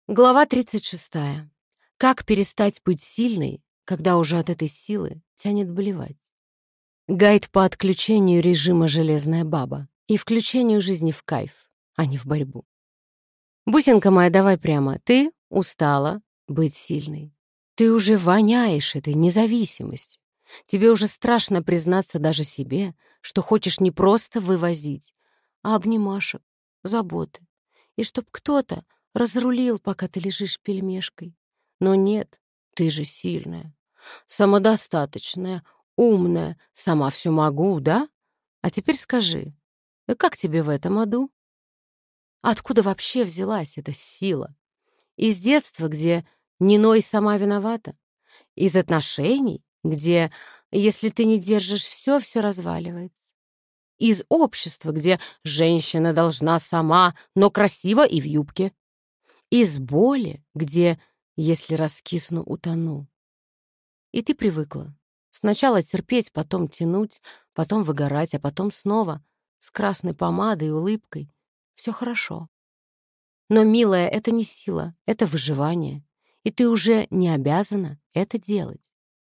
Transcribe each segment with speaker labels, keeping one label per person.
Speaker 1: Глава 36. Как перестать быть сильной, когда уже от этой силы тянет болевать? Гайд по отключению режима «Железная баба» и включению жизни в кайф, а не в борьбу. Бусинка моя, давай прямо. Ты устала быть сильной. Ты уже воняешь этой независимостью. Тебе уже страшно признаться даже себе, что хочешь не просто вывозить, а обнимашек, заботы. И чтоб кто-то разрулил, пока ты лежишь пельмешкой. Но нет, ты же сильная, самодостаточная, умная, сама все могу, да? А теперь скажи, как тебе в этом аду? Откуда вообще взялась эта сила? Из детства, где не ной сама виновата? Из отношений, где, если ты не держишь все разваливается? Из общества, где женщина должна сама, но красиво и в юбке? Из боли, где, если раскисну, утону? И ты привыкла. Сначала терпеть, потом тянуть, потом выгорать, а потом снова с красной помадой и улыбкой. Все хорошо. Но, милая, это не сила, это выживание. И ты уже не обязана это делать.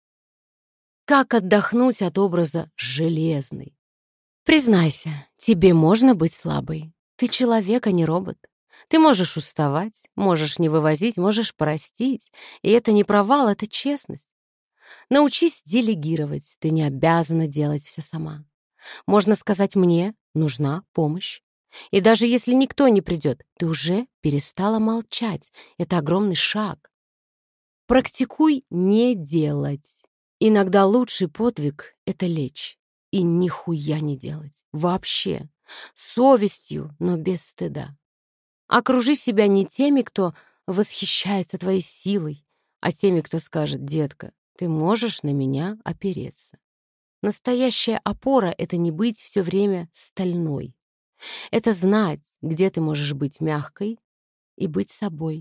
Speaker 1: Как отдохнуть от образа железной? Признайся, тебе можно быть слабой. Ты человек, а не робот. Ты можешь уставать, можешь не вывозить, можешь простить. И это не провал, это честность. Научись делегировать, ты не обязана делать все сама. Можно сказать «мне нужна помощь». И даже если никто не придет, ты уже перестала молчать. Это огромный шаг. Практикуй не делать. Иногда лучший подвиг — это лечь и нихуя не делать. Вообще. С совестью, но без стыда. Окружи себя не теми, кто восхищается твоей силой, а теми, кто скажет: «Детка, ты можешь на меня опереться». Настоящая опора — это не быть все время стальной. Это знать, где ты можешь быть мягкой и быть собой.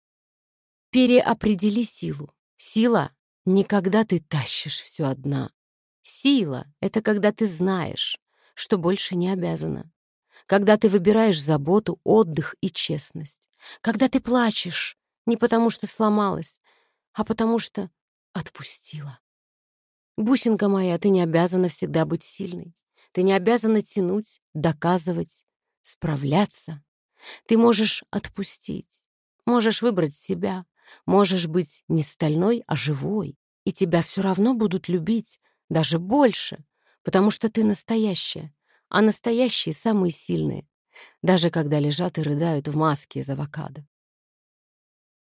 Speaker 1: Переопредели силу. Сила — не когда ты тащишь все одна. Сила — это когда ты знаешь, что больше не обязана. Когда ты выбираешь заботу, отдых и честность. Когда ты плачешь не потому, что сломалась, а потому что отпустила. Бусинка моя, ты не обязана всегда быть сильной. Ты не обязана тянуть, доказывать, справляться. Ты можешь отпустить, можешь выбрать себя, можешь быть не стальной, а живой. И тебя все равно будут любить, даже больше, потому что ты настоящая. А настоящие самые сильные, даже когда лежат и рыдают в маске из авокадо.